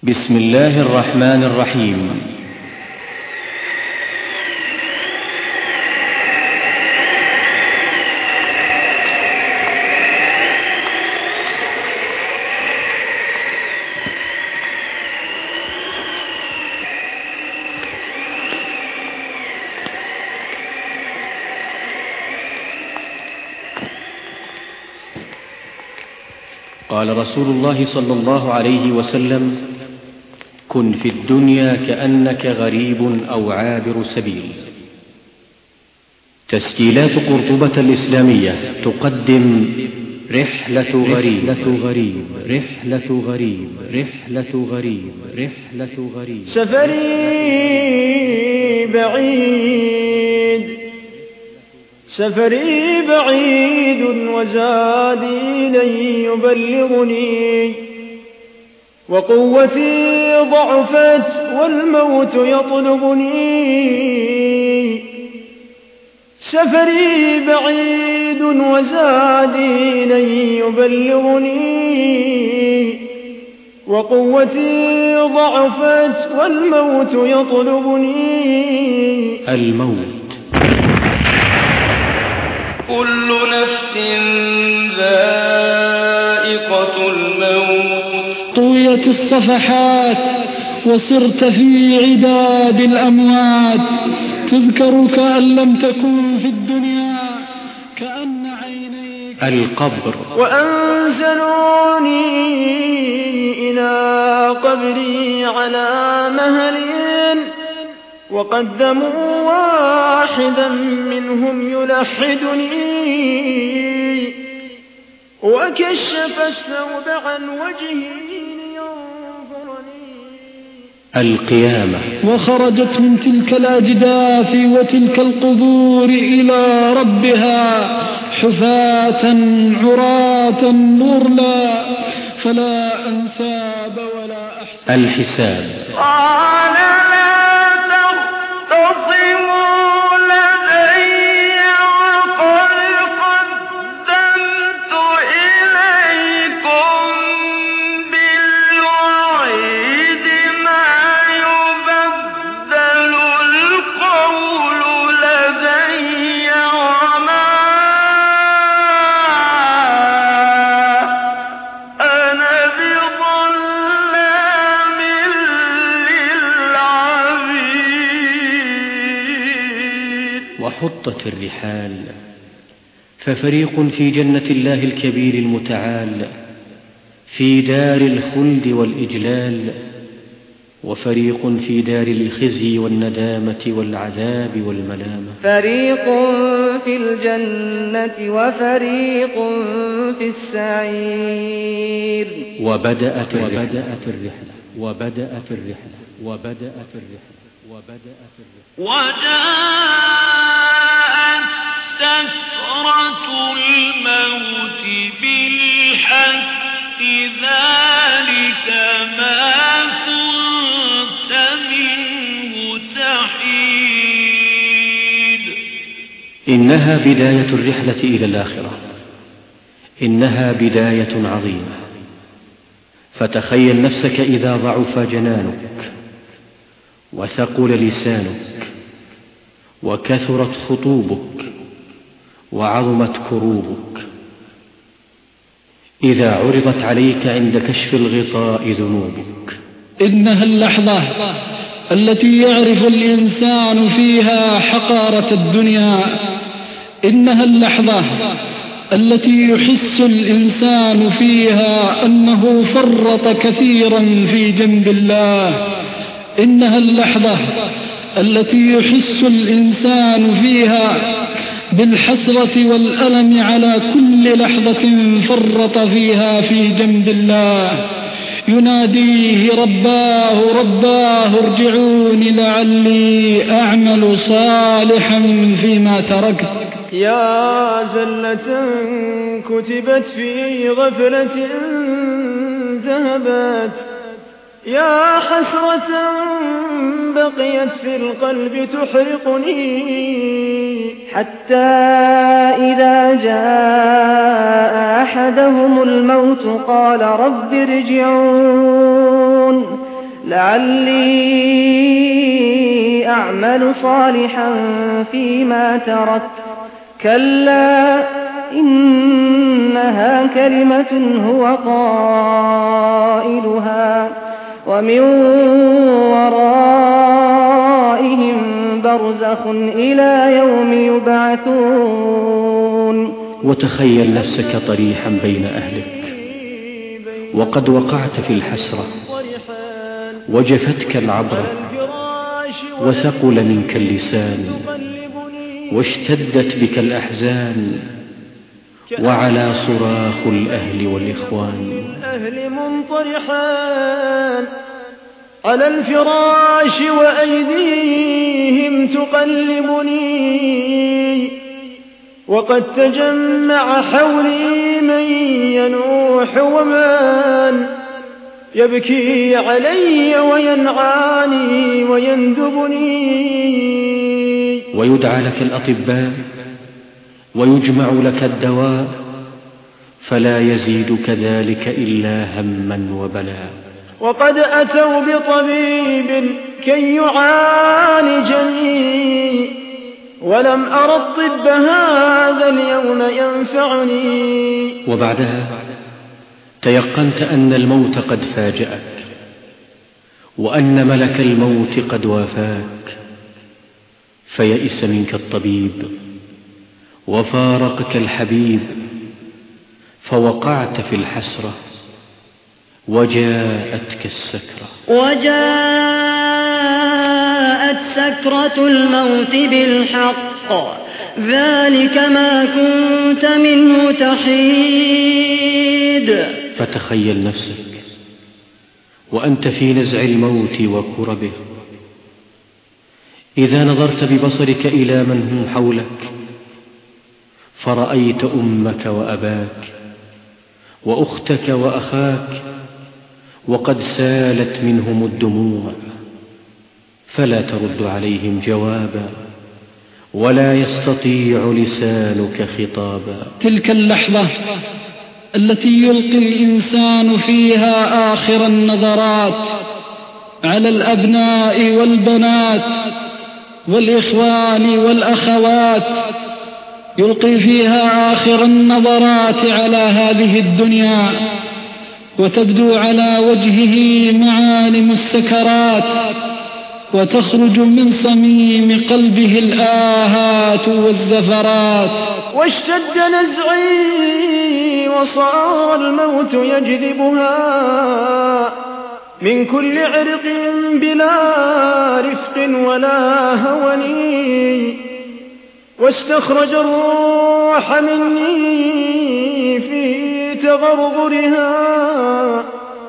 بسم الله الرحمن الرحيم. قال رسول الله صلى الله عليه وسلم: كن في الدنيا كأنك غريب أو عابر سبيل. تسجيلات قرطبة الإسلامية تقدم رحلة غريب رحلة غريب رحلة غريب رحلة غريب. سفري بعيد وزادي لن يبلغني، وقوتي ضعفت والموت يطلبني. سفري بعيد وزادي لن يبلغني، وقوتي ضعفت والموت يطلبني. الموت. كل نفس ذائقة الموت. طويت الصفحات وصرت في عداد الأموات، تذكر كأن لم تكن في الدنيا، كأن عينيك القبر. وأنزلوني إلى قبري على مهلين، وقدموا واحدا منهم يلحدني، وكشف الثوب عن وجهي لينظرني. القيامة. وخرجت من تلك الأجداث وتلك القبور إلى ربها حفاة عراة غرلا، فلا أنساب ولا أحساب. الحساب. وحطت الرحال، ففريق في جنة الله الكبير المتعال في دار الخلد والإجلال، وفريق في دار الخزي والندامة والعذاب والملامة. فريق في الجنة وفريق في السعير. وبدأت الرحلة. وجاءت سكرة الموت بالحق، ذلك ما كنت منه تحيد. إنها بداية الرحلة إلى الآخرة، إنها بداية عظيمة. فتخيل نفسك إذا ضعف جنانك وثقل لسانك وكثرت خطوبك وعظمت كروبك، إذا عرضت عليك عند كشف الغطاء ذنوبك. إنها اللحظة التي يعرف الإنسان فيها حقارة الدنيا، إنها اللحظة التي يحس الإنسان فيها أنه فرط كثيرا في جنب الله، إنها اللحظة التي يحس الإنسان فيها بالحسرة والألم على كل لحظة فرط فيها في جنب الله، يناديه رباه ارجعوني لعلي أعمل صالحا فيما تركت. يا زلة كتبت في غفلة ذهبت، يا حسرة بقيت في القلب تحرقني، حتى إذا جاء أحدهم الموت قال رب ارجعون لعلي أعمل صالحا فيما تركت كلا إنها كلمة هو قائلها ومن ورائهم برزخ إلى يوم يبعثون. وتخيل نفسك طريحا بين أهلك وقد وقعت في الحسرة وجفتك العبرة وثقل منك اللسان واشتدت بك الأحزان وعلى صراخ الأهل والإخوان. منطرحان على الفراش وأيديهم تقلبني وقد تجمع حولي من ينوح ومن يبكي علي وينعاني ويندبني. ويدعى لك الأطباء ويجمع لك الدواء فلا يزيدك ذلك إلا هما وبلاء. وقد أتوا بطبيب كي يعالجني ولم أر الطب هذا اليوم ينفعني. وبعدها تيقنت أن الموت قد فاجأك وأن ملك الموت قد وافاك فيئس منك الطبيب وفارقك الحبيب فوقعت في الحسرة وجاءتك السكرة. وجاءت سكرة الموت بالحق ذلك ما كنت منه تحيد. فتخيل نفسك وأنت في نزع الموت وكربه إذا نظرت ببصرك إلى من هم حولك فرأيت أمك وأباك وأختك وأخاك وقد سالت منهم الدموع فلا ترد عليهم جوابا ولا يستطيع لسانك خطابا. تلك اللحظة التي يلقي الإنسان فيها آخر النظرات على الأبناء والبنات والإخوان والأخوات، يلقي فيها آخر النظرات على هذه الدنيا وتبدو على وجهه معالم السكرات وتخرج من صميم قلبه الآهات والزفرات. واشتد نزعي وصار الموت يجذبها من كل عرق بلا رفق ولا هوني واستخرج الروح مني في تغرغرها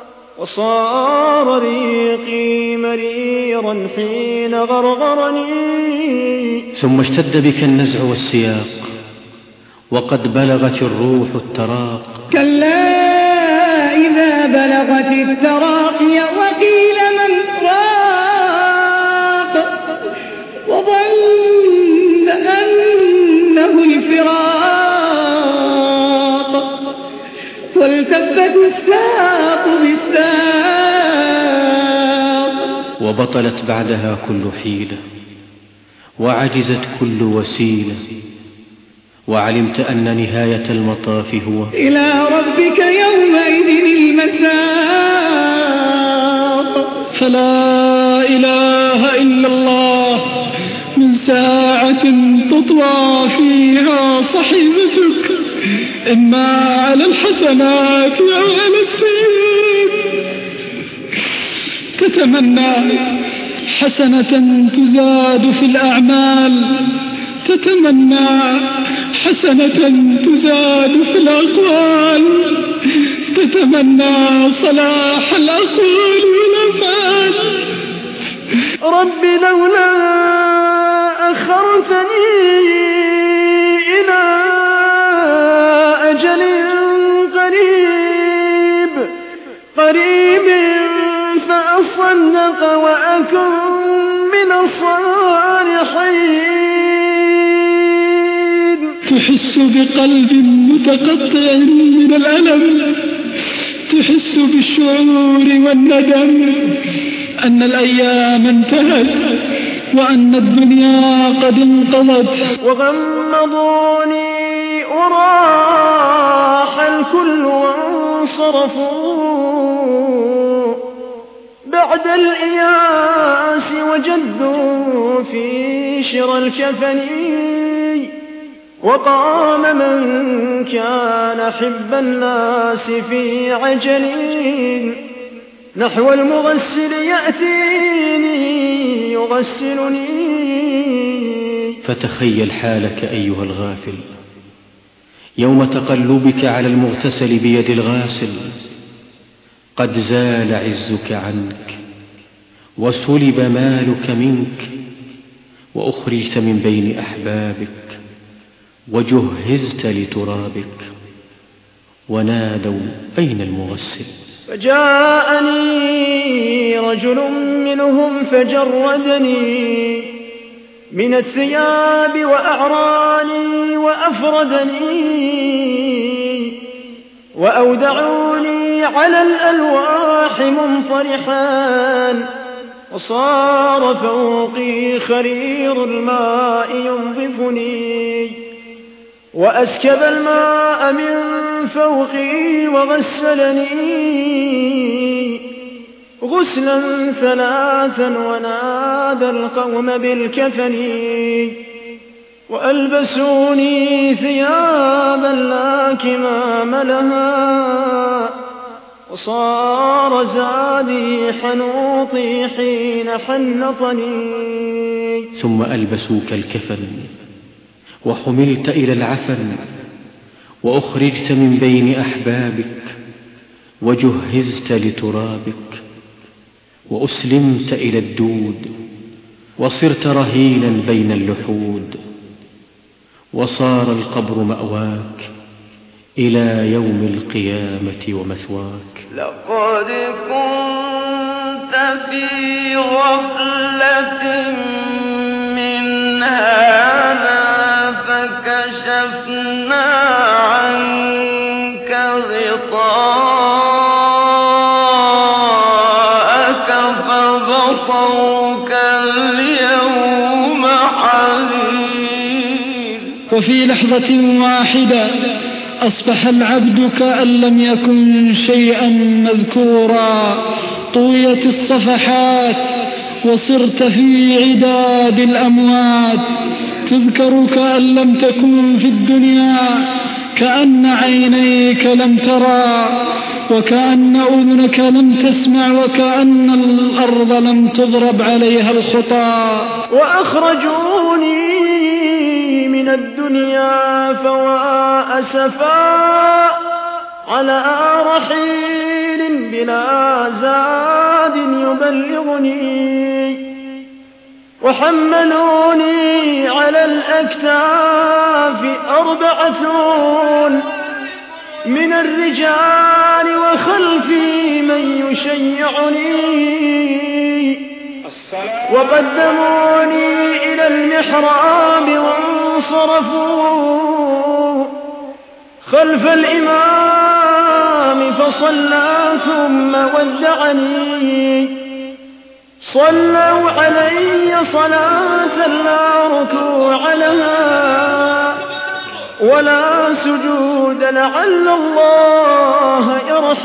وصار ريقي مريرا حين غرغرني. ثم اشتد بك النزع والسياق وقد بلغت الروح التراق. كلا إذا بلغت التراقي وقيل من راق وظن أنه الفراق والتفت الساق بالساق. وبطلت بعدها كل حيلة وعجزت كل وسيلة وعلمت أن نهاية المطاف هو إلى ربك يومئذ المساق. فلا إله إلا الله من ساعة تطوى فيها صحيفتك إما على الحسنات أو على السيئات، تتمنى حسنة تزاد في الأعمال، تتمنى حسنة تزاد في الأقوال، تتمنى صلاح الأقوال والأفعال. رب لولا أخرتني إلى أجل قريب فأصدق وأكن من الصالحين. تحس بقلب متقطع من الألم، تحس بالشعور والندم أن الأيام انتهت وأن الدنيا قد انقضت. وغمضوني وراح الكل وانصرفوا بعد الإياس وجدوا في شرى الكفن. وقام من كان حب الناس في عجل نحو المغسل يأتيني يغسلني. فتخيل حالك أيها الغافل يوم تقلبك على المغتسل بيد الغاسل. قد زال عزك عنك وسلب مالك منك وأخرجت من بين أحبابك وجهزت لترابك. ونادوا أين المغسل؟ فجاءني رجل منهم فجردني من الثياب وأعراني وأفردني وأودعوني على الألواح منطرحا. وصار فوقي خرير الماء ينظفني وأسكب الماء من فوقي وغسلني غسلا ثلاثا ونادى القوم بالكفن. وألبسوني ثيابا لا كمام لها وصار زادي حنوطي حين حنطني. ثم ألبسوك الكفن وحملت إلى العفن وأخرجت من بين أحبابك وجهزت لترابك وأسلمت إلى الدود وصرت رهينا بين اللحود. وصار القبر مأواك إلى يوم القيامة ومثواك. لقد كنت في غفلة من هذا فكشفنا عنك غطاءك فبصرك اليوم حديد. وفي لحظة واحدة أصبح العبد كأن لم يكن شيئا مذكورا. طويت الصفحات وصرت في عداد الأموات. تذكر كأن لم تكن في الدنيا، كأن عينيك لم ترى وكأن أذنك لم تسمع وكأن الأرض لم تضرب عليها الخطى. وأخرجوني من الدنيا فوا أسفا على رحيل بلا زاد يبلغني. وحملوني على الأكتاف 4 من الرجال وخلفي من يشيعني. وقدموني إلى المحراب وانصرفوا خلف الإمام فصلى ثم ودعني. صلوا علي صلاة لا ركوع لها ولا سجود لعل الله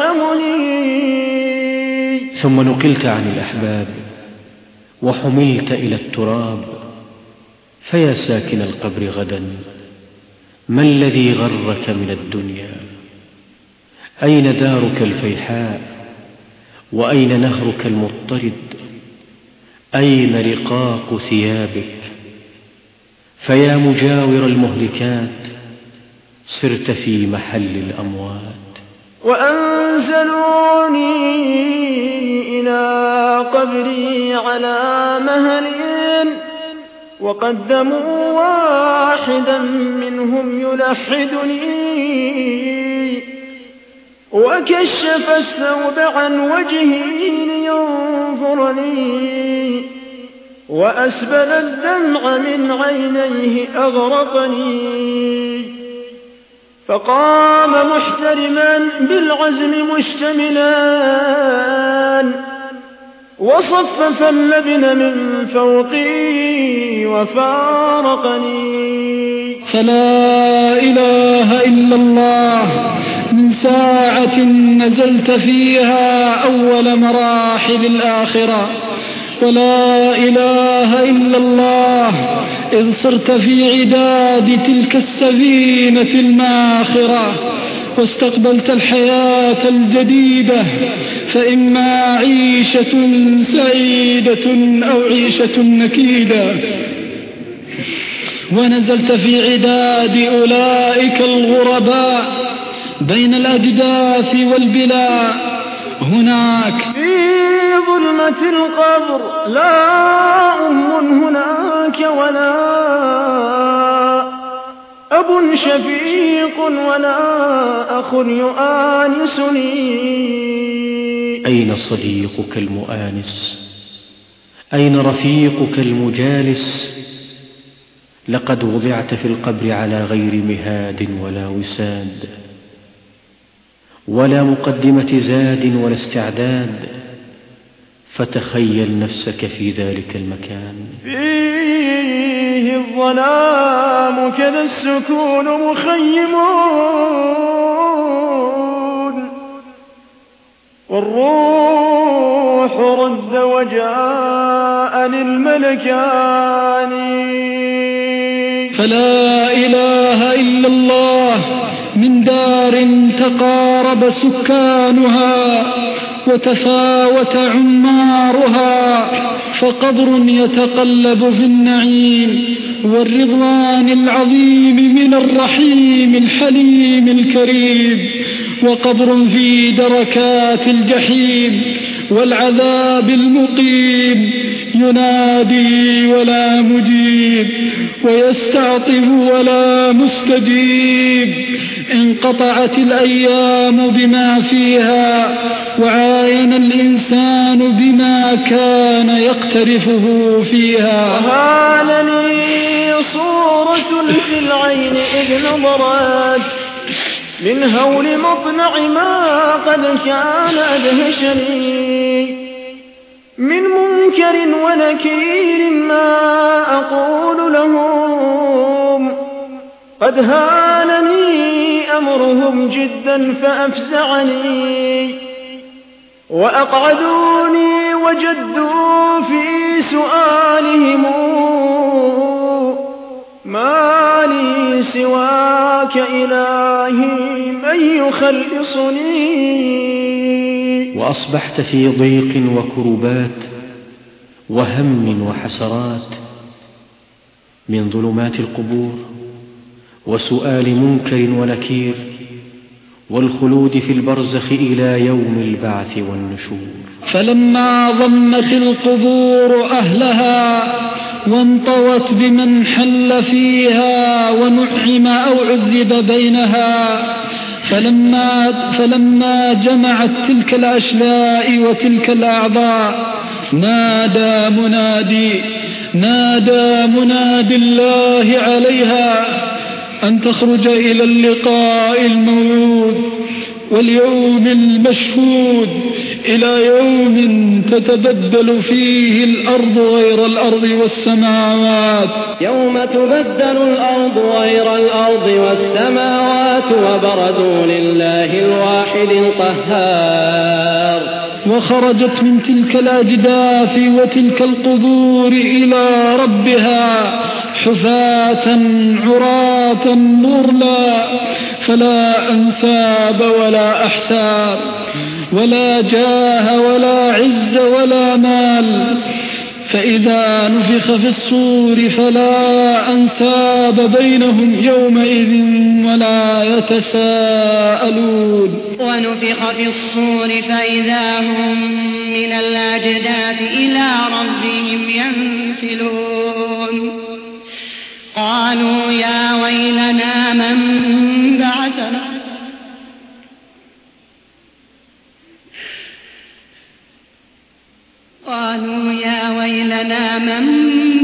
يرحمني. ثم نقلت عن الأحباب وحملت إلى التراب. فيا ساكن القبر غدا، ما الذي غرك من الدنيا؟ أين دارك الفيحاء؟ وأين نهرك المضطرد؟ أين رقاق ثيابك؟ فيا مجاور المهلكات، صرت في محل الأموات. وأنزلوني إلى قبري على مهل وقدموا واحدا منهم يلحدني. وكشف الثوب عن وجهي لينظرني وأسبل الدمع من عينيه أغرقني. فقام محترما بالعزم مشتملا وصفف اللبن من فوقي وفارقني. فلا إله إلا الله من ساعة نزلت فيها أول مراحل الآخرة، ولا إله إلا الله إذ صرت في عداد تلك السفينة الماخرة واستقبلت الحياة الجديدة، فإما عيشة سعيدة أو عيشة نكيدة. ونزلت في عداد أولئك الغرباء بين الأجداث والبلاء. هناك في ظلمة القبر لا هناك ولا أب شفيق ولا أخ يؤانسني. أين صديقك المؤانس؟ أين رفيقك المجالس؟ لقد وضعت في القبر على غير مهاد ولا وساد، ولا مقدمة زاد ولا استعداد، فتخيل نفسك في ذلك المكان. فيه الظلام كذا السكون مخيمون، والروح رد وجاء للملكان. فلا إله إلا الله من دار تقارب سكانها وتفاوت عمارها، فقبر يتقلب في النعيم والرضوان العظيم من الرحيم الحليم الكريم، وقبر في دركات الجحيم والعذاب المقيم، ينادي ولا مجيب ويستعطف ولا مستجيب. انقطعت الأيام بما فيها، وعاين الإنسان بما كان يقترفه فيها. وهالني صورة في العين إذ نظرت من هول مطلع ما قد كان أدهشني، من منكر ونكير ما أقول لهم، قد هانني أمرهم جدا فأفزعني، وأقعدوني وجدوا في سؤالهم ما لي سواك إلهي من يخلصني. وأصبحت في ضيق وكربات وهم وحسرات من ظلمات القبور وسؤال منكر ونكير والخلود في البرزخ إلى يوم البعث والنشور. فلما ضمت القبور أهلها وانطوت بمن حل فيها ونعم أو عذب بينها، فلما جمعت تلك الأشلاء وتلك الأعضاء نادى منادي الله عليها أن تخرج إلى اللقاء الموعود واليوم المشهود، إلى يوم تتبدل فيه الأرض غير الأرض والسماوات. يوم تبدل الأرض غير الأرض والسماوات وبرزوا لله الواحد القهار. وخرجت من تلك الأجداث وتلك القبور إلى ربها حفاة عراة غرلا، فلا أنساب ولا أحساب ولا جاه ولا عز ولا مال. فإذا نفخ في الصور فلا أنساب بينهم يومئذ ولا يتساءلون. ونفخ في الصور فإذا هم من الأجداث إلى ربهم ينسلون. قالوا يا ويلنا من بعثنا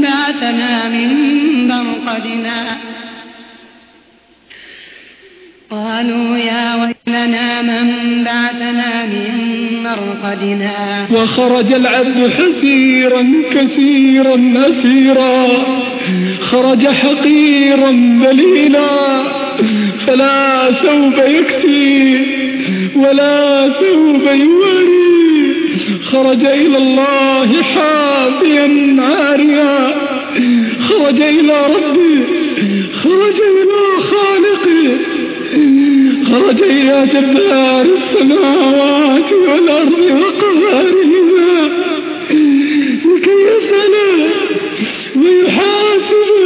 من مرقدنا قالوا يا ويلنا من بعثنا من مرقدنا. وخرج العبد حسيرا كسيرا أسيرا، خرج حقيرا بليلا، فلا ثوب يكسي ولا ثوب يواري، خرج إلى الله حافيا عاريا، خرج إلى ربي، خرج إلى خالقي، خرج إلى جبار السماوات والأرض وقهارهما لكي يسأل ويحاسب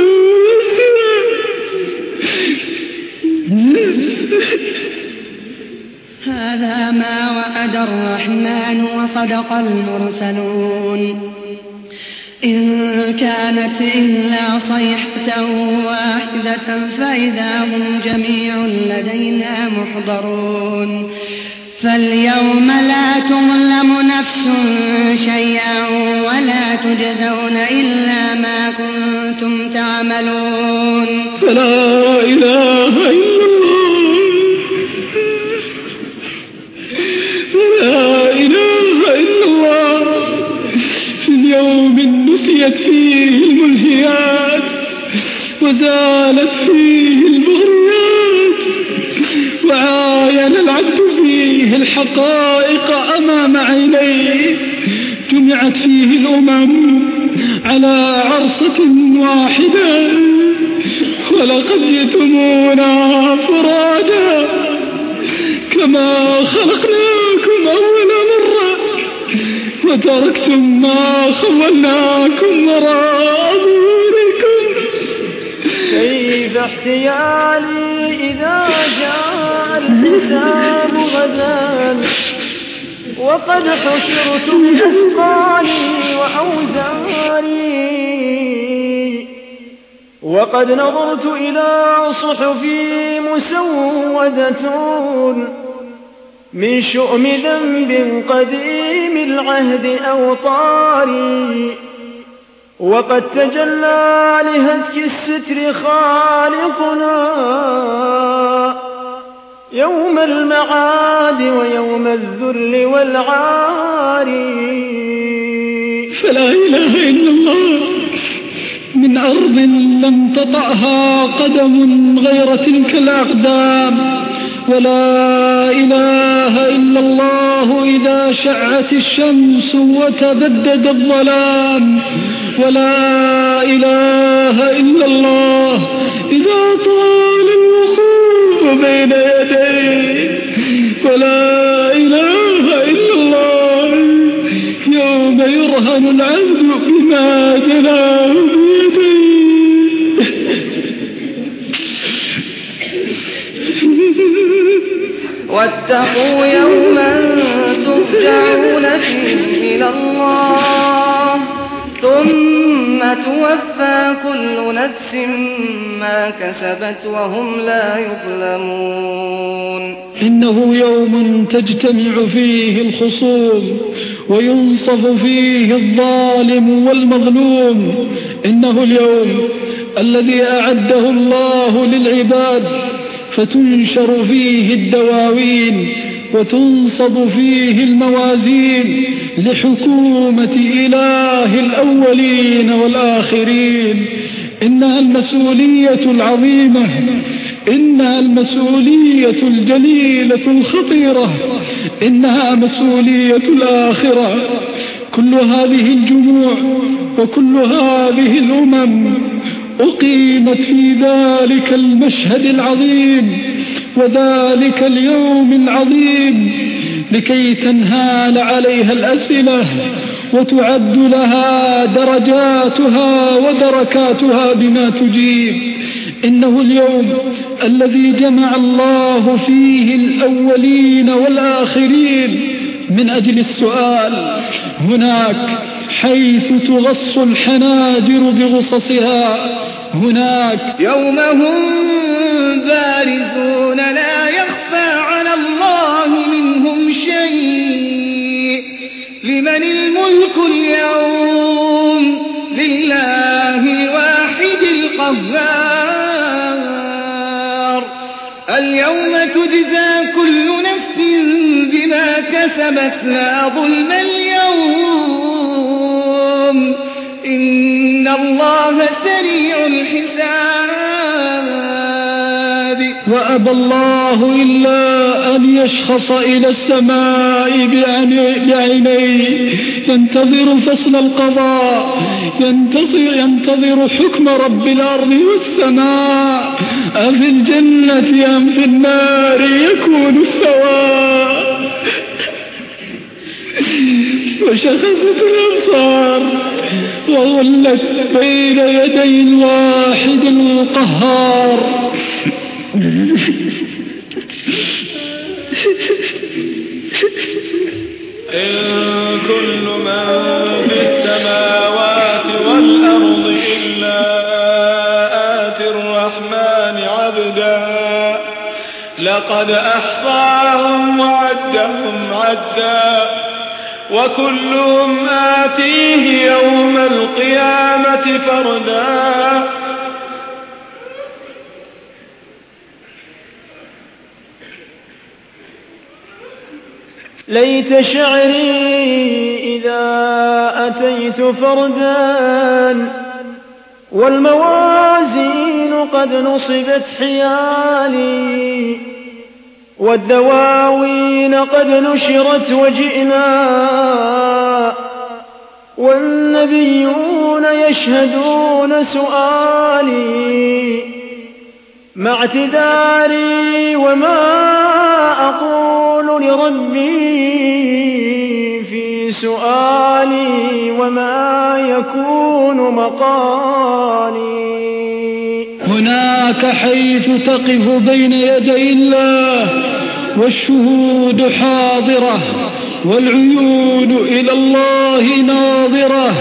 هذا ما وعد الرحمن وصدق المرسلون. إن كانت إلا صيحة واحدة فإذا هم جميع لدينا محضرون. فاليوم لا تظلم نفس شيئا ولا تجزون إلا ما كنتم تعملون. فلا إله إلا الله، فلا إله إلا الله. في اليوم نسيت فيه الملهيات وزالت فيه المغريات، وعاين العبد فيه الحقائق أمام عينيه. جمعت فيه الأمم على عرصة واحدة، ولقد جئتمونا فرادا كما خلقناكم أول مرة، وتركتم ما خولناكم وراء ظهوركم. كيف احتيالي إذا جاء الحساب غدا، وقد حشرت بأثقالي وأوزاري، وقد نظرت إلى صحفي مسودة من شؤم ذنب قديم العهد أوطاري، وقد تجلى لهتك الستر خالقنا يوم المعاد ويوم الذل والعار. فلا إله إلا الله، من أرض لم تطأها قدم غير تلك الأقدام. ولا إله إلا الله إذا شعت الشمس وتبدد الظلام. ولا إله إلا الله إذا طال الوقوف بين يديه. ولا إله إلا الله يوم يرهن العبد بما جناه بيديه. واتقوا يوما ترجعون فيه إلى الله ثم توفى كل نفس ما كسبت وهم لا يظلمون. إنه يوم تجتمع فيه الخصوم وينصف فيه الظالم والمظلوم. إنه اليوم الذي أعده الله للعباد، فتنشر فيه الدواوين وتنصب فيه الموازين لحكومة إله الأولين والآخرين. إنها المسؤولية العظيمة، إنها المسؤولية الجليلة الخطيرة، إنها مسؤولية الآخرة. كل هذه الجموع وكل هذه الأمم أقيمت في ذلك المشهد العظيم وذلك اليوم العظيم لكي تنهال عليها الأسئلة وتعد لها درجاتها ودركاتها بما تجيب. إنه اليوم الذي جمع الله فيه الأولين والآخرين من أجل السؤال. هناك حيث تغص الحناجر بغصصها، هناك يوم هم بارزون لا يخفى على الله منهم شيء. لمن الملك اليوم؟ لله الواحد القهار. اليوم اليوم تجزى كل نفس بما كسبت لا ظلم اليوم إن الله سريع الحساب. وأبى الله إلا أن يشخص إلى السماء بعينيه ينتظر فصل القضاء، ينتظر حكم رب الأرض والسماء، أفي الجنة أم في النار يكون الثواب. وشخصت الأبصار وظلت بين يدي الواحد القهار. إن كل من في السماوات والأرض إلا آتي الرحمن عبدا لقد أحصاهم وعدهم عدا وكلهم آتيه يوم القيامة فردا. ليت شعري إذا أتيت فردا والموازين قد نصبت حيالي والدواوين قد نشرت وجئنا والنبيون يشهدون سؤالي مع اعتذاري وما أقول لربي في سؤالي وما يكون مقالي. هناك حيث تقف بين يدي الله والشهود حاضرة والعيون إلى الله ناظرة.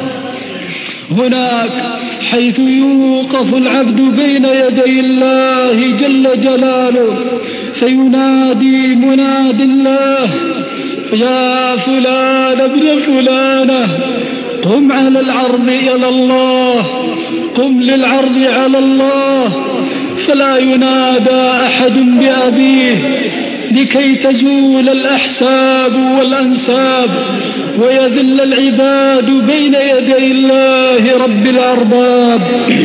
هناك حيث يوقف العبد بين يدي الله جل جلاله فينادي مناد الله يا فلان ابن فلانة قم على العرض إلى الله، قم للعرض على الله، فلا ينادى أحد بأبيه لكي تزول الأحساب والأنساب ويذل العباد بين يدي الله رب الأرباب.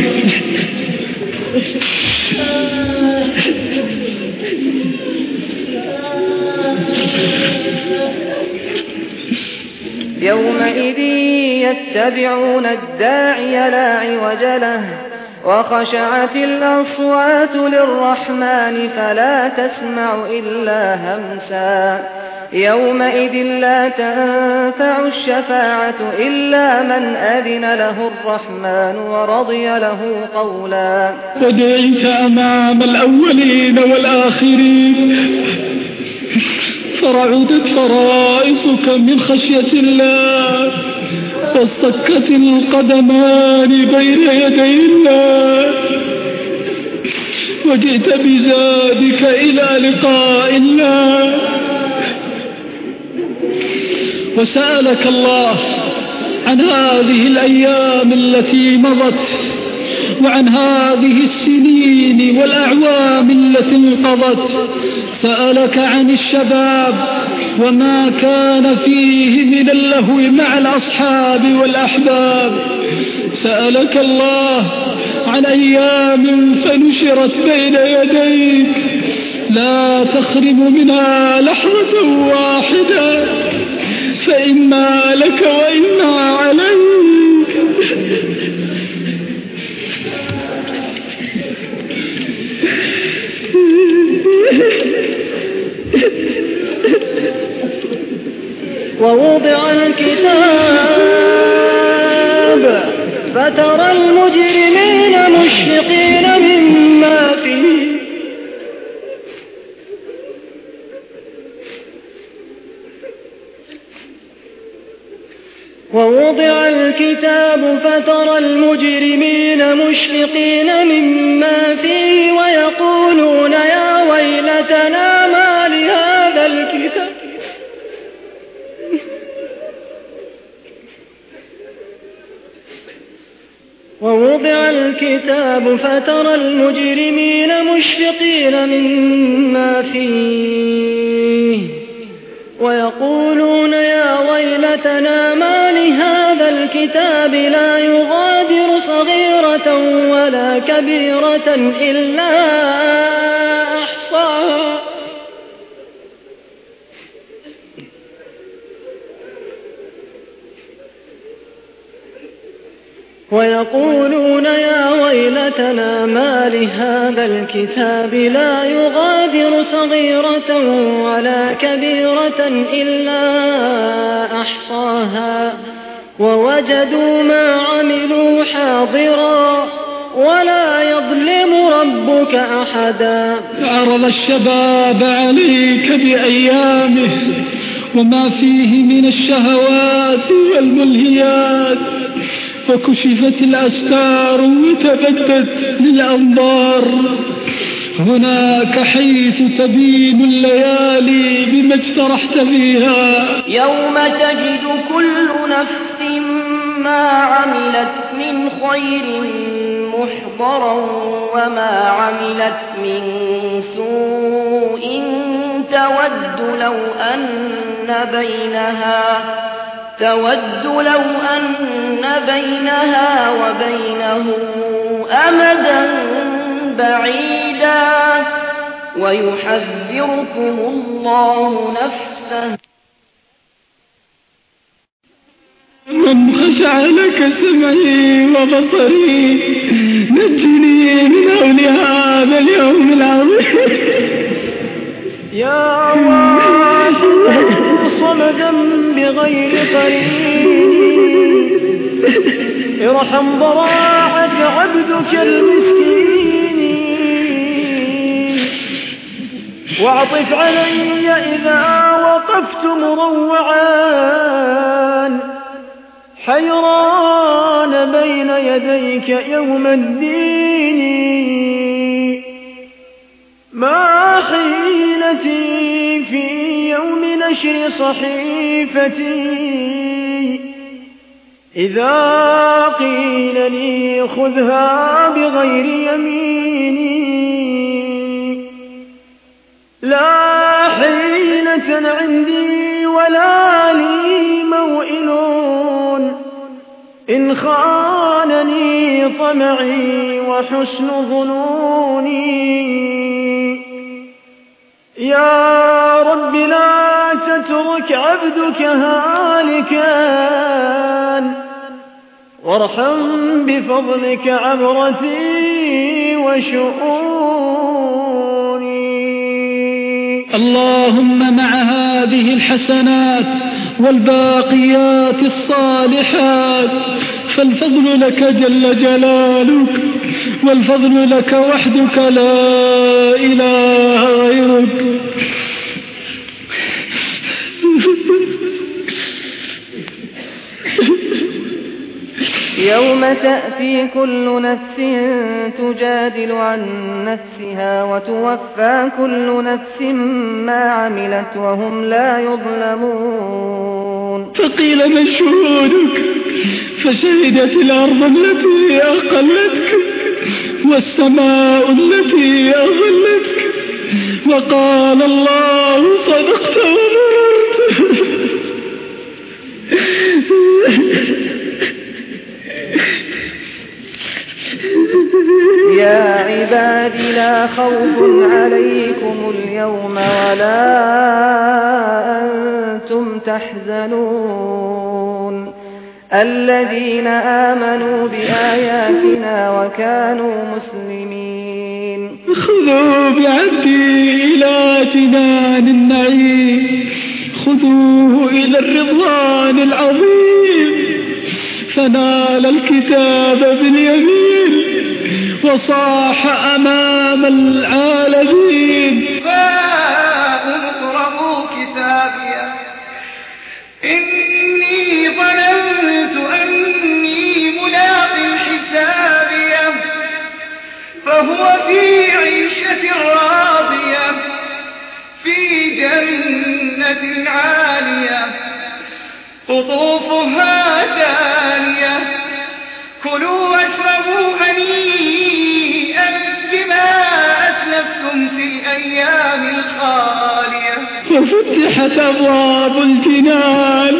يومئذ يتبعون الداعي لا عوج له وخشعت الأصوات للرحمن فلا تسمع إلا همسا. يومئذ لا تنفع الشفاعة إلا من أذن له الرحمن ورضي له قولا. ودعيت أمام الأولين والآخرين فرعدت فرائصك من خشية الله واصطكت القدمان بين يدي الله وجئت بزادك إلى لقاء الله. وسألك الله عن هذه الأيام التي مضت وعن هذه السنين والأعوام التي انقضت. سألك عن الشباب وما كان فيه من اللهو مع الأصحاب والأحباب. سألك الله عن أيام فنشرت بين يديك لا تخرم منها لحظة واحدة فإما لك وإما عليك. ووضع الكتاب فترى المجرمين مشفقين مما فيه ووضع الكتاب فترى المجرمين مشفقين مما فيه ويقولون يا ويلتنا ما لهذا الكتاب ووضع ووضع الكتاب فترى المجرمين مشفقين مما فيه ويقولون يا ويلتنا ما لهذا الكتاب لا يغادر صغيرة ولا كبيرة إلا أحصاها ويقولون يا ويلتنا ما لهذا الكتاب لا يغادر صغيرة ولا كبيرة إلا أحصاها ووجدوا ما عملوا حاضرا ولا يظلم ربك أحدا. عرض الشباب عليك بأيامه وما فيه من الشهوات والملهيات، فكشفت الأستار وتبدت للأنظار. هناك حيث تبين الليالي بما اجترحت فيها. يوم تجد كل نفس ما عملت من خير محضرا وما عملت من سوء تود لو أن بينها وبينه أمدا بعيدا ويحذركم الله نفسه. من خشع لك سمعي وبصري نجني من هول هذا اليوم العظيم. يا واحد صمدا بغير قريب ارحم ضراعة عبدك المسكين واعطف علي إذا وقفت مروعا حيران بين يديك يوم الدين. ما حيلتي في يوم نشر صحيفتي إذا قيل لي خذها بغير يميني. لا حيلة عندي ولا لي موئل إن خانني طمعي وحسن ظنوني. يا رب لا تترك عبدك هالكا وارحم بفضلك عبرتي وشؤوني. اللهم مع هذه الحسنات والباقيات الصالحات فالفضل لك جل جلالك والفضل لك وحدك لا إله غيرك. يوم تأتي كل نفس تجادل عن نفسها وتوفى كل نفس ما عملت وهم لا يظلمون. فقيل من شهودك فشهدت الأرض التي أقلتك والسماء التي أظلتك وقال الله صدقت وبررت. يا عبادي لا خوف عليكم اليوم ولا أنتم تحزنون الذين آمنوا بآياتنا وكانوا مسلمين. خذوا بعبدي إلى جنان النعيم خذوه إلى الرضوان العظيم فنال الكتاب باليمين وصاح أمام العالمين. فاقرؤوا كتابي إني ظننت أني ملاق حسابي فهو في عيشة راضية في جنة عالية قطوفها دانية كلوا واشربوا فتحت أبواب الجنان.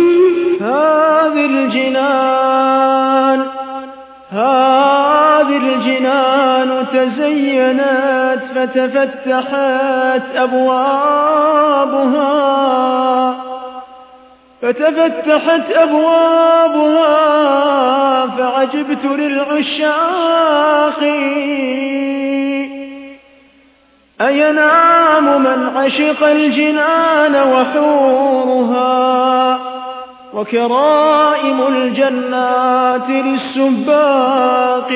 هذه الجنان تزينت فتفتحت أبوابها فعجبت للعشاق أينام من عشق الجنان وحورها وكرائم الجنات للسباق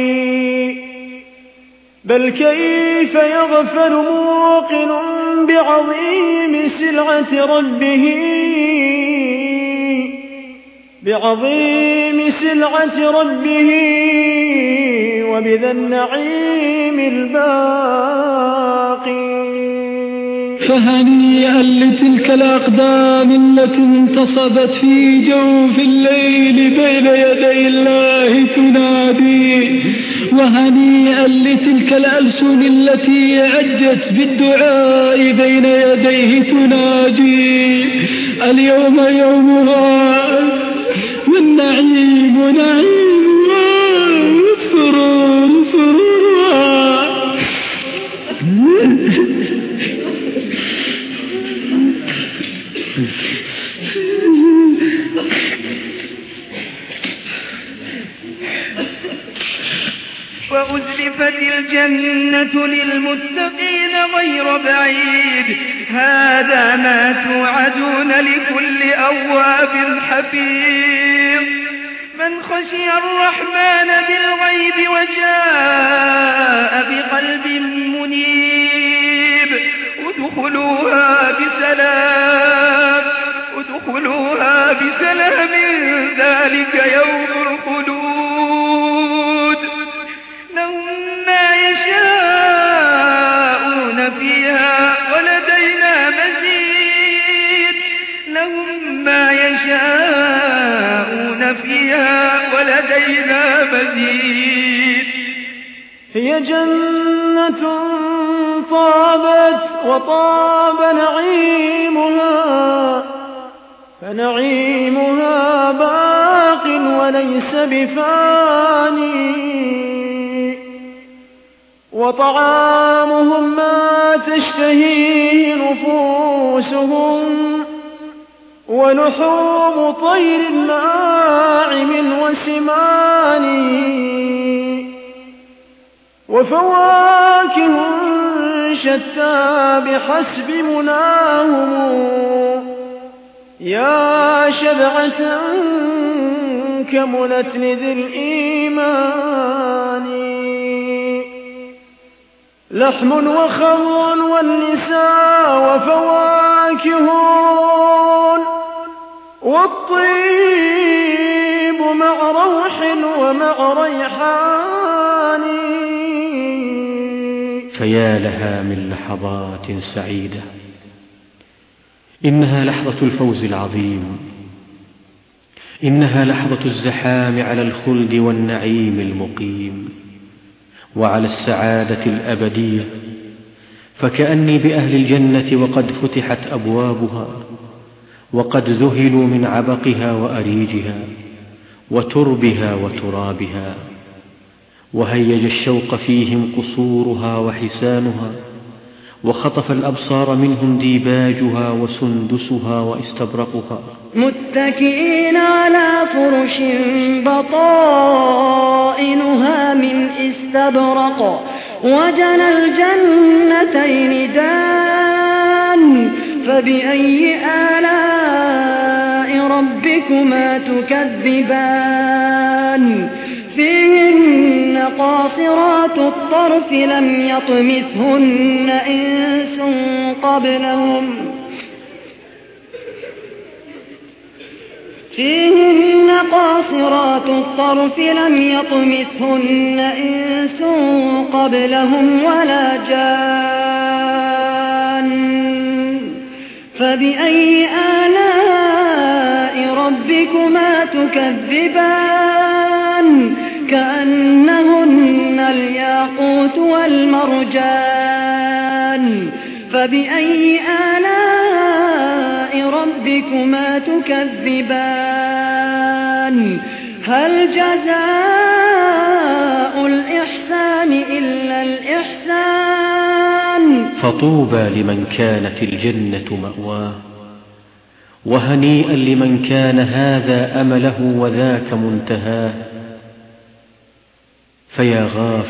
بل كيف يغفل موقن بعظيم سلعة ربه وبذا النعيم الباقي. فهنيئا لتلك الأقدام التي انتصبت في جوف الليل بين يدي الله تنادي، وهنيئا لتلك الألسن التي عجت بالدعاء بين يديه تناجي. اليوم يومها والنعيم نعيمها والسرور سرورها. وأزلفت الجنة للمتقين غير بعيد هذا ما توعدون لكل أواب حفيظ من خشي الرحمن بالغيب وجاء بقلب منيب ادخلوها بسلام ذلك يوم الخلود لهم ما يشاءون فيها ولدينا مزيد. هي جنة طابت وطاب نعيمها فنعيمها باق وليس بفاني وطعامهم ما تشتهيه نفوسهم ولحوم طير ناعم وسمان وفواكه شتى بحسب مناهم يا شبعة كملت لذي الإيمان لحم وخمر والنساء وفواكه والطيب مع روح ومع ريحان. فيا لها من لحظات سعيدة، إنها لحظة الفوز العظيم، إنها لحظة الزحام على الخلد والنعيم المقيم وعلى السعادة الأبدية. فكأني بأهل الجنة وقد فتحت أبوابها وقد ذهلوا من عبقها وأريجها وتربها وترابها، وهيج الشوق فيهم قصورها وحسانها، وخطف الأبصار منهم ديباجها وسندسها واستبرقها، متكئين على فرش بطائنها من استبرق وجنى الجنتين دان. فبأي آلاء ربكما تكذبان فيهن قاصرات الطرف لم يطمثهن إنس قبلهم فيهن قاصرات الطرف لم يطمثهن إنس قبلهم ولا جان. فبأي آلاء ربكما تكذبان كأنهن الياقوت والمرجان. فبأي آلاء آلاء ربكما تكذبان هل جزاء الإحسان إلا الإحسان فطوبى لمن كانت الجنة مأواه وهنيئا لمن كان هذا أمله وذاك منتهاه فيا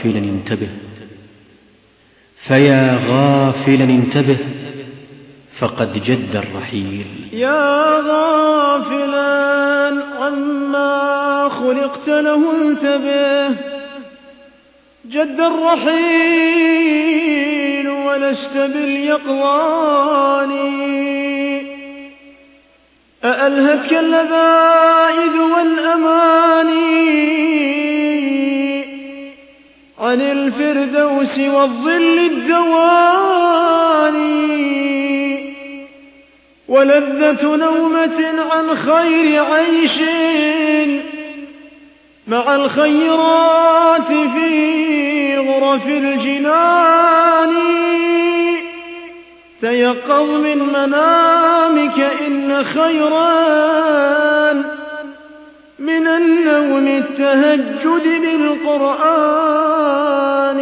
غافلا انتبه فقد جد الرحيل يا غافلا عما خلقت له انتبه جد الرحيل ولست باليقظان أألهتك اللذائذ والأماني عن الفردوس والظل الدواني ولذة نومة عن خير عيش مع الخيرات في غرف الجنان تيقظ من منامك إن خيرا من النوم التهجد بالقرآن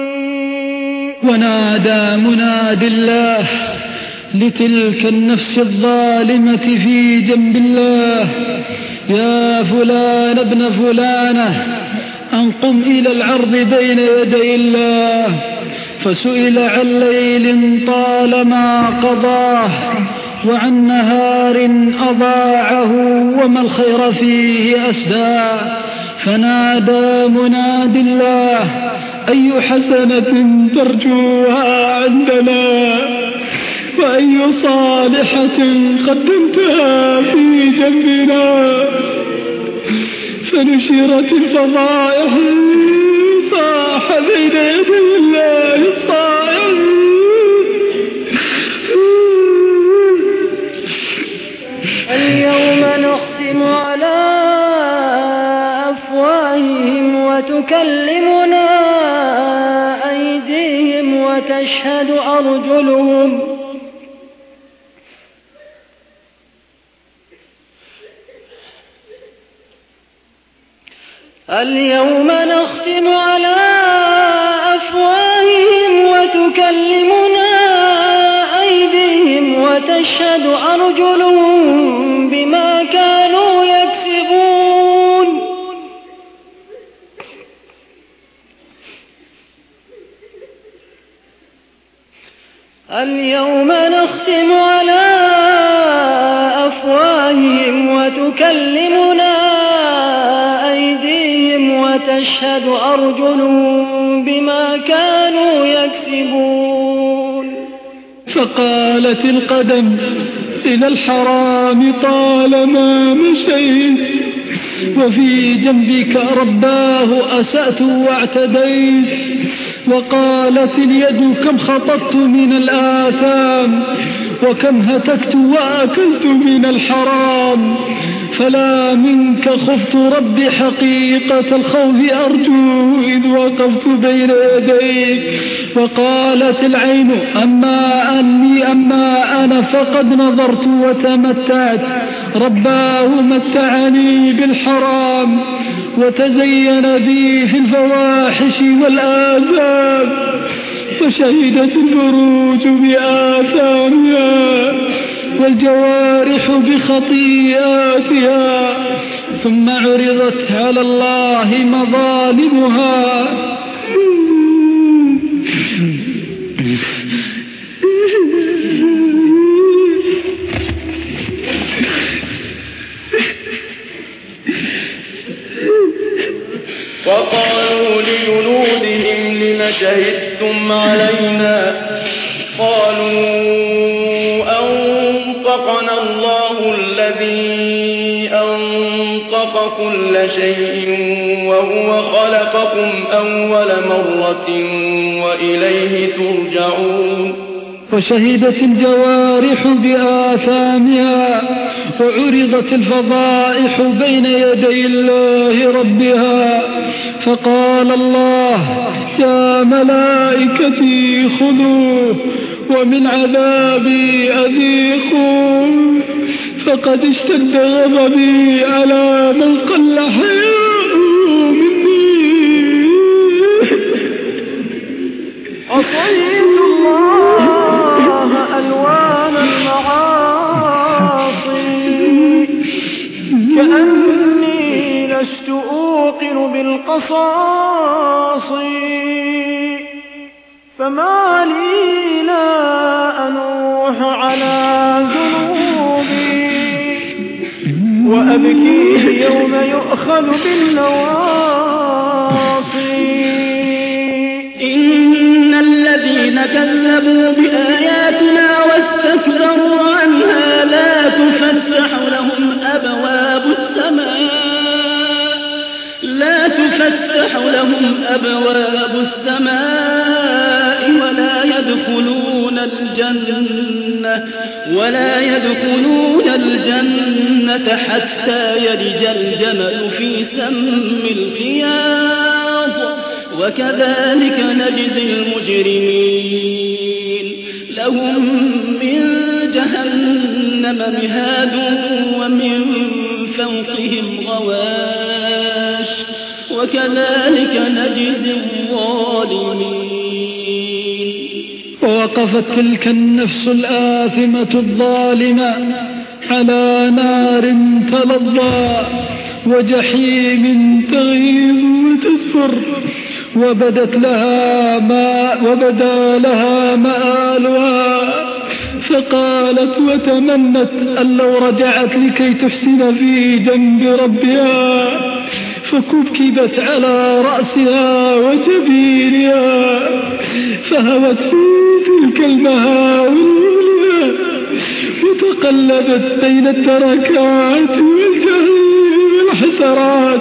ونادى مناد الله لتلك النفس الظالمة في جنب الله يا فلان ابن فلانة أن قم إلى العرض بين يدي الله فسئل عن ليل طالما قضاه وعن نهار أضاعه وما الخير فيه أسدى فنادى مناد الله أي حسنة ترجوها عندنا وأي صالحة قدمتها في جنبنا فنشرت الفضائح صاح بين يدي الله الصائم اليوم نختم على أفواههم وتكلمنا أيديهم وتشهد أرجلهم اليوم نختم على أفواههم وتكلمنا أيديهم وتشهد أرجلهم بما كانوا يكسبون اليوم نختم على أفواههم وتكلمنا وتشهد أرجلهم بما كانوا يكسبون فقالت القدم إلى الحرام طالما مشيت وفي جنبك رباه أسأت واعتديت وقالت اليد كم خطبت من الآثام وكم هتكت وأكلت من الحرام فلا منك خفت ربي حقيقة الخوف أرجو إذ وقفت بين يديك وقالت العين أما أنا فقد نظرت وتمتعت رباه متعني بالحرام وتزين بي في الفواحش والآثام فشهدت الفروج بآثامها والجوارح بخطيئاتها ثم عرضت على الله مظالمها وقالوا لجنودهم لم شهدتم علينا قالوا أنطقنا الله الذي أنطق كل شيء وهو خلقكم أول مرة وإليه ترجعون وشهدت الجوارح بآثامها وعرضت الفضائح بين يدي الله ربها فقال الله يا ملائكتي خذوه ومن عذابي أذيقون فقد اشتد غضبي على من قل حياؤه مني. عصيت الله ألوان المعاصي كأني لست أوقن بالقصاص فما لي لا أنوح على ذنوبي وأبكي يوم يؤخذ بالنواصي. إن الذين كذبوا بآياتنا واستكبروا عنها لا تفتح لهم أبواب السماء ولا يدخلون الجنة حتى يلج الجمل في سم الخياط وكذلك نجزي المجرمين. لهم من جهنم مهاد ومن فوقهم غواش وكذلك نجزي الظالمين. ووقفت تلك النفس الآثمة الظالمة على نار تلظى وجحيم تغيظ وتسفر وبدا لها مآلها فقالت وتمنت أن لو رجعت لكي تحسن في جنب ربها فكبكبت على رأسها وجبينها فهوت في تلك المهاوي وتقلبت بين التركات والجحيم والحسرات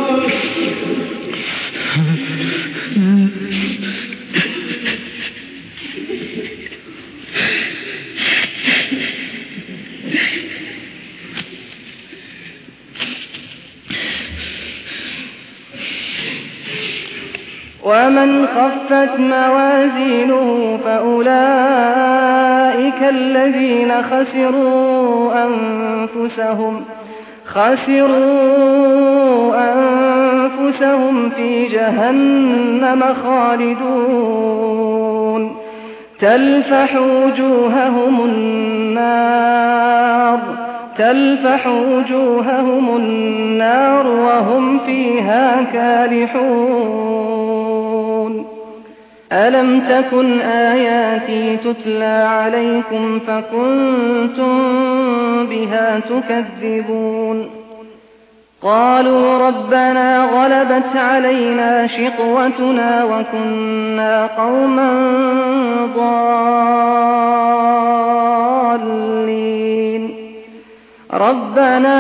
ومن خفت موازينه فأولئك الذين خسروا أنفسهم في جهنم خالدون تلفح وجوههم النار وهم فيها كالحون. ألم تكن آياتي تتلى عليكم فكنتم بها تكذبون. قالوا ربنا غلبت علينا شقوتنا وكنا قوما ضالين. ربنا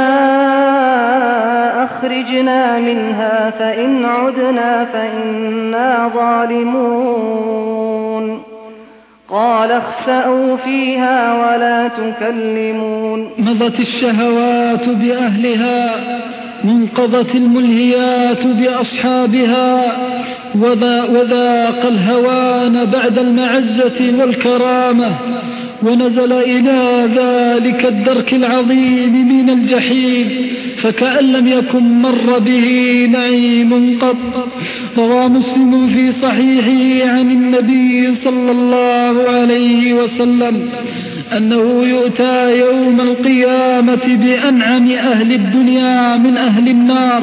أخرجنا منها فإن عدنا فإنا ظالمون. قال اخسأوا فيها ولا تكلمون. مضت الشهوات بأهلها منقضت الملهيات بأصحابها وذاق الهوان بعد المعزة والكرامة ونزل إلى ذلك الدرك العظيم من الجحيم فكأن لم يكن مر به نعيم قط. روى مسلم في صحيحه عن النبي صلى الله عليه وسلم أنه يؤتى يوم القيامة بأنعم أهل الدنيا من أهل النار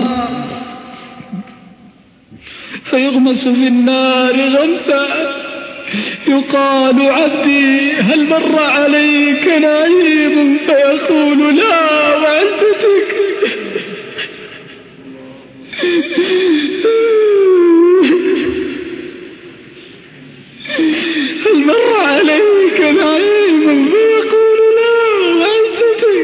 فيغمس في النار غمسا يقال عبدي هل مر عليك نعيم فيقول لا وعزتك هل مر عليك نعيم فيقول لا وعزتك.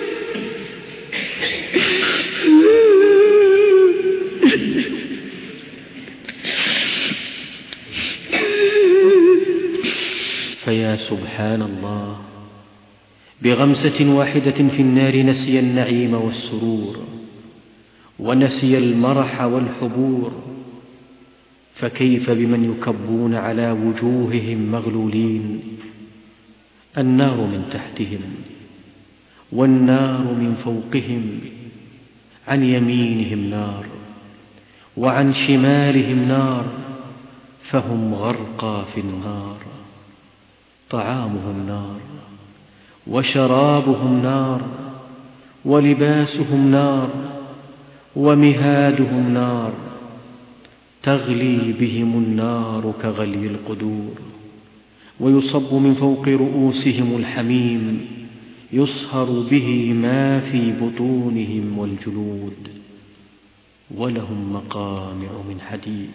فيا سبحان الله بغمسة واحدة في النار نسي النعيم والسرور ونسي المرح والحبور فكيف بمن يكبون على وجوههم مغلولين النار من تحتهم والنار من فوقهم، عن يمينهم نار وعن شمالهم نار، فهم غرقى في النار. طعامهم نار وشرابهم نار ولباسهم نار ومهادهم نار، تغلي بهم النار كغلي القدور، ويصب من فوق رؤوسهم الحميم، يصهر به ما في بطونهم والجلود، ولهم مقامع من حديد.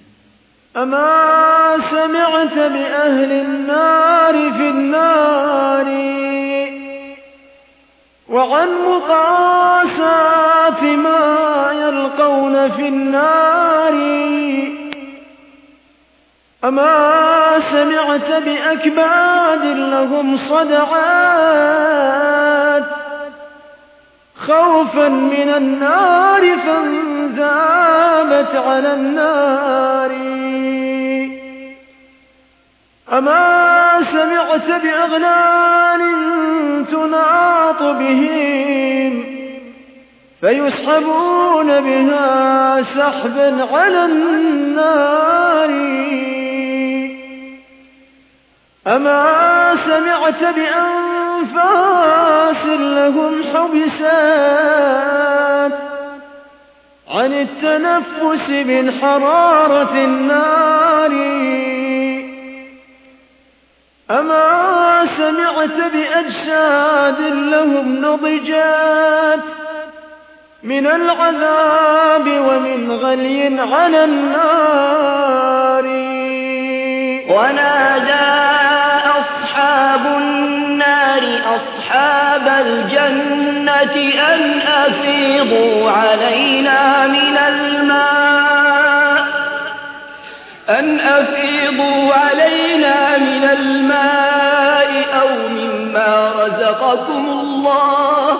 أما سمعت بأهل النار في النار وعن مقاسات ما يلقون في النار؟ أما سمعت بأكباد لهم صدعات خوفا من النار فانذابت على النار؟ أما سمعت بأغلال تناط بهم فيسحبون بها سحبا على النار؟ أما سمعت بأنفاس لهم حبسات عن التنفس من حرارة النار؟ أما سمعت بأجساد لهم نضجات من العذاب ومن غلي على النار؟ ونادى أصحاب النار أصحاب الجنة أن أفيضوا علينا من الماء أو مما رزقكم الله.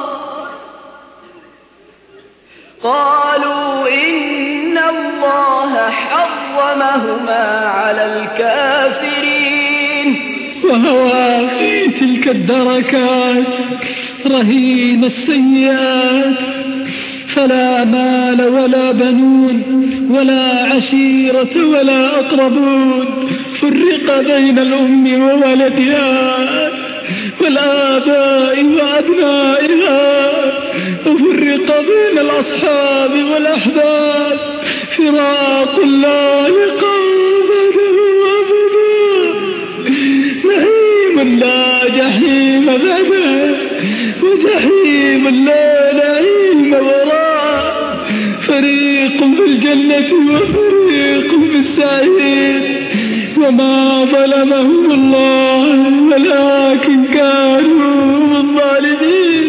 قالوا إن الله حرمهما على الكافرين. وهوى في تلك الدركات رهين السيئات، فلا مال ولا بنون ولا عشيرة ولا أقربون، فرق بين الأم وولدها والآباء وأبنائها، وفرق بين الأصحاب والأحباب، فراق لا يقابل أبدا، نعيم لا جحيم بعده وجحيم لا نعيم وراء، فريق في الجنة وفريق في السعير، وما ظلمهم الله ولكن كانوا الظالمين.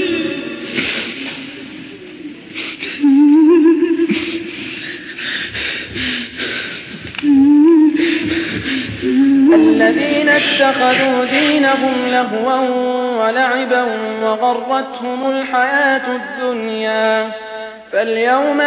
الذين اتخذوا دينهم لهوا ولعبا وغرتهم الحياة الدنيا، فاليوم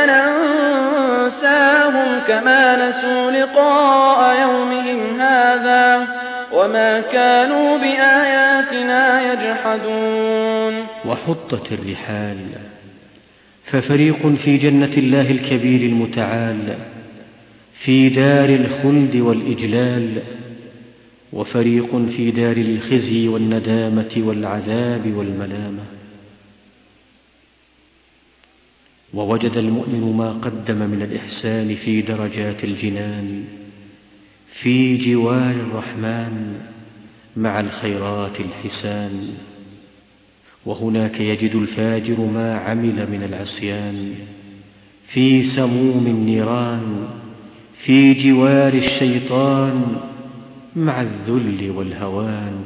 ننساهم كما نسوا لقاء يومهم هذا وما كانوا بآياتنا يجحدون. وحطت الرحال، ففريق في جنة الله الكبير المتعال في دار الخلد والإجلال، وفريق في دار الخزي والندامة والعذاب والملامة. ووجد المؤمن ما قدم من الإحسان في درجات الجنان في جوار الرحمن مع الخيرات الحسان، وهناك يجد الفاجر ما عمل من العصيان في سموم النيران في جوار الشيطان مع الذل والهوان.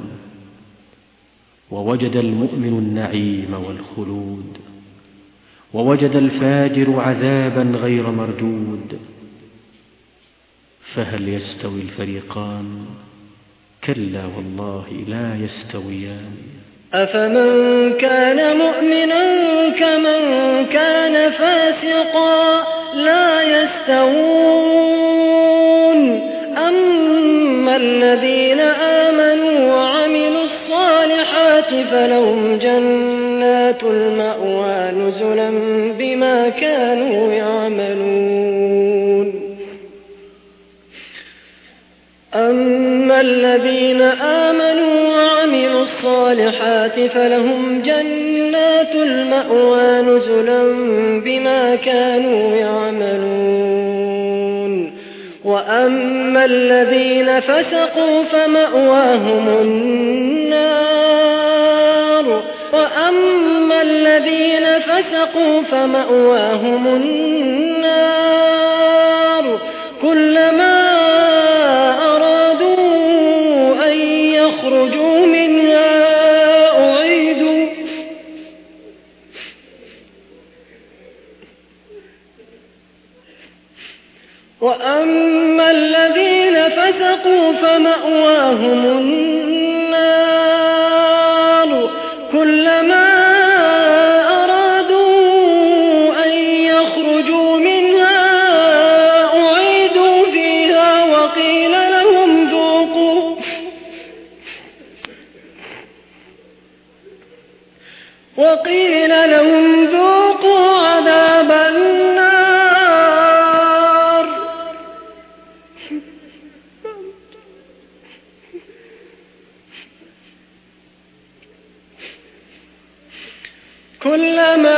ووجد المؤمن النعيم والخلود، ووجد الفاجر عذابا غير مردود، فهل يستوي الفريقان؟ كلا والله لا يستويان. أفمن كان مؤمنا كمن كان فاسقا لا يستوون. أما الذين آمنوا وعملوا الصالحات فلهم جنات المأوى نزلا بما كانوا يعملون أما الذين آمنوا وعملوا الصالحات فلهم جنات المأوى نزلا بما كانوا يعملون وأما الذين فسقوا فمأواهم النار كلما أرادوا أن يخرجوا منها وأما الذين فسقوا فمأواهم النار كلما أرادوا أن يخرجوا منها أعيدوا فيها وقيل لهم ذوقوا عذاب النار كلما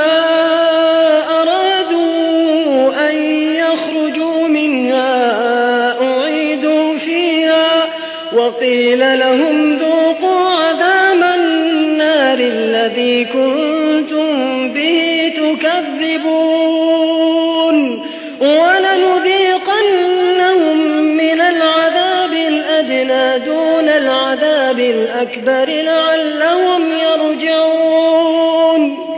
أرادوا أن يخرجوا منها أعيدوا فيها وقيل لهم ذوقوا عذاب النار الذي كنتم به تكذبون ولنذيقنهم من العذاب الأدنى دون العذاب الأكبر لعلهم يرجعون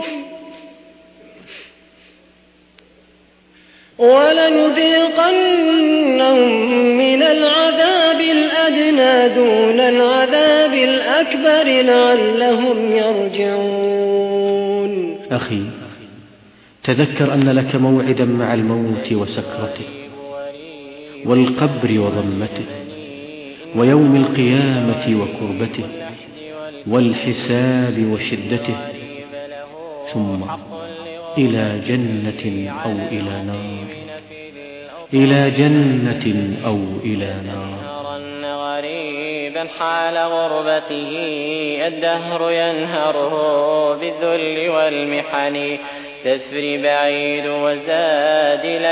أخي، تذكر أن لك موعدا مع الموت وسكرته والقبر وضمته ويوم القيامة وكربته والحساب وشدته، ثم إلى جنة أو إلى نار، إلى جنة أو إلى نار. غريبا حال غربته الدهر ينهره بالذل والمحن، سفري بعيد وزاد لن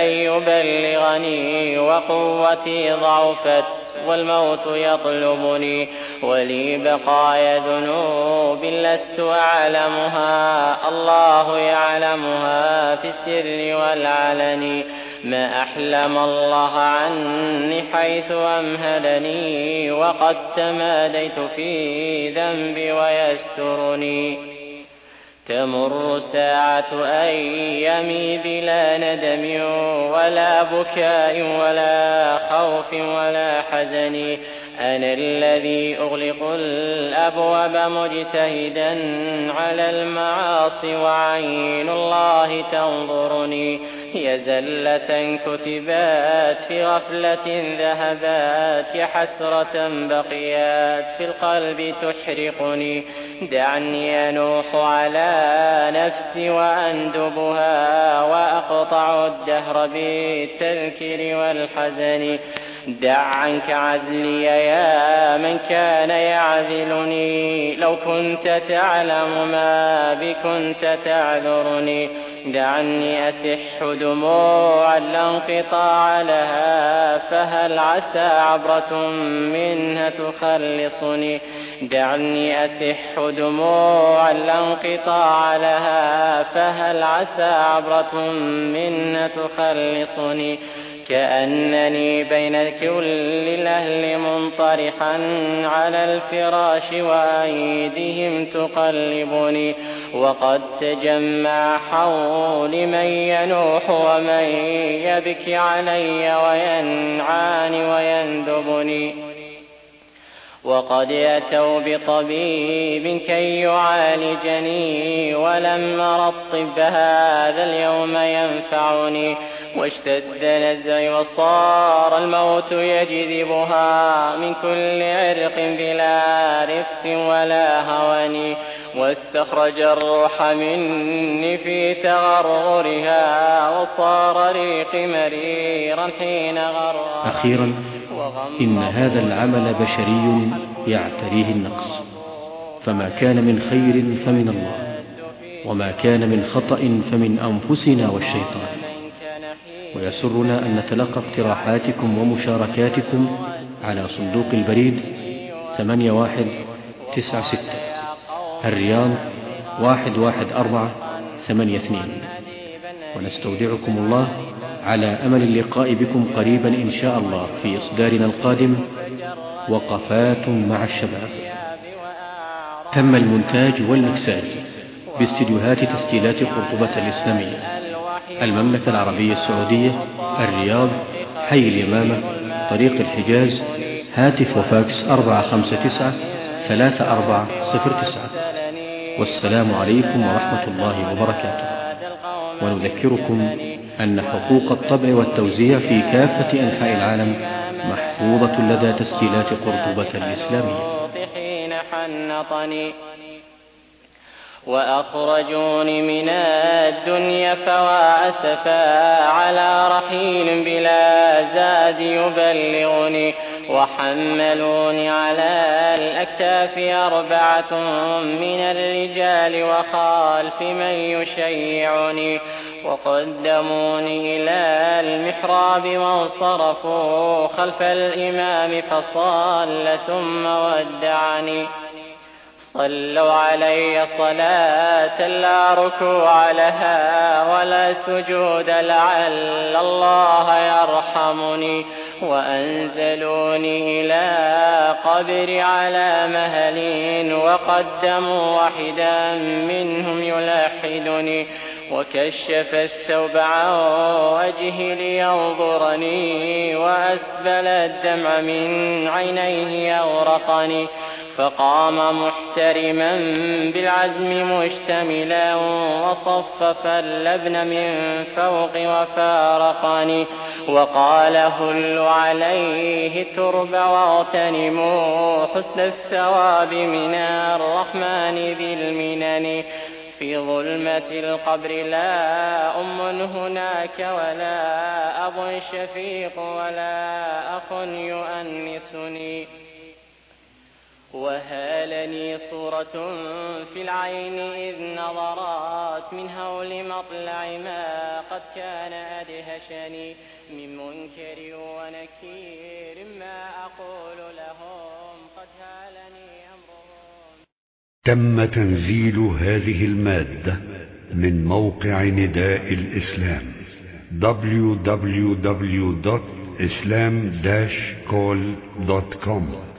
يبلغني وقوتي ضعفت والموت يطلبني، ولي بقايا ذنوب لست أعلمها الله يعلمها في السر والعلن، ما أحلم الله عني حيث أمهلني وقد تماديت في ذنبي ويسترني، تمر ساعة أيامي بلا ندم ولا بكاء ولا خوف ولا حزن، أنا الذي أغلق الأبواب مجتهدا على المعاصي وعين الله تنظرني، يا زلة كتبات في غفلة ذهبات، يا حسرة بقيات في القلب تحرقني، دعني أنوح على نفسي وأندبها وأقطع الدهر بالتذكير والحزن، دع عنك عذلي يا من كان يعذلني، لو كنت تعلم ما بكنت تعذرني، دعني أسح دموعا لا انقطاع لها فهل عسى عبرة منها تخلصني، دعني أسح دموعا لا انقطاع لها فهل عسى عبرة منها تخلصني، كأنني بين كل الأهل منطرحا على الفراش وأيديهم تقلبني، وقد تجمع حولي من ينوح ومن يبكي علي وينعاني ويندبني، وقد أتوا بطبيب كي يعالجني ولم أر الطب هذا اليوم ينفعني، واشتد نزعي وصار الموت يجذبها من كل عرق بلا رفق ولا هوان واستخرج الروح مني في تغرغرها وصار ريقي مريرا حين غرها. أخيرا إن هذا العمل بشري يعتريه النقص، فما كان من خير فمن الله، وما كان من خطأ فمن أنفسنا والشيطان. ويسرنا أن نتلقى اقتراحاتكم ومشاركاتكم على صندوق البريد 8196 الرياض 11482. ونستودعكم الله على أمل اللقاء بكم قريبا إن شاء الله في إصدارنا القادم وقفات مع الشباب. تم المونتاج والمكساج باستديوهات تسجيلات قرطبة الإسلامية، المملكة العربية السعودية، الرياض، حي اليمامة، طريق الحجاز، هاتف وفاكس 459-3409. والسلام عليكم ورحمة الله وبركاته. ونذكركم أن حقوق الطبع والتوزيع في كافة أنحاء العالم محفوظة لدى تسجيلات قرطبة الإسلامية. وأخرجوني من الدنيا فوأسفا على رحيل بلا زاد يبلغني وحملوني على الأكتاف 4 من الرجال وخلف من يشيعني وقدموني إلى المحراب وانصرفوا خلف الإمام فصلى ثم ودعني. صلوا علي صلاة لا ركوع لها ولا سجود لعل الله يرحمني وأنزلوني إلى قبري على مهل وقدموا واحدا منهم يلحدني وكشف الثوب عن وجهي لينظرني وأسبل الدمع من عينيه يغرقني فقام محترما بالعزم مشتملا وصفف اللبن من فوق وفارقني وقال هلوا عليه الترب واغتنموا حسن الثواب من الرحمن ذي المنن. في ظلمة القبر لا أم هناك ولا أب شفيق ولا أخ يؤنسني وهالني صورة في العين إذ نظرات من هول مطلع ما قد كان أدهشني من منكر ونكير ما أقول لهم قد هالني أمرهم. تم تنزيل هذه المادة من موقع نداء الإسلام www.islam-call.com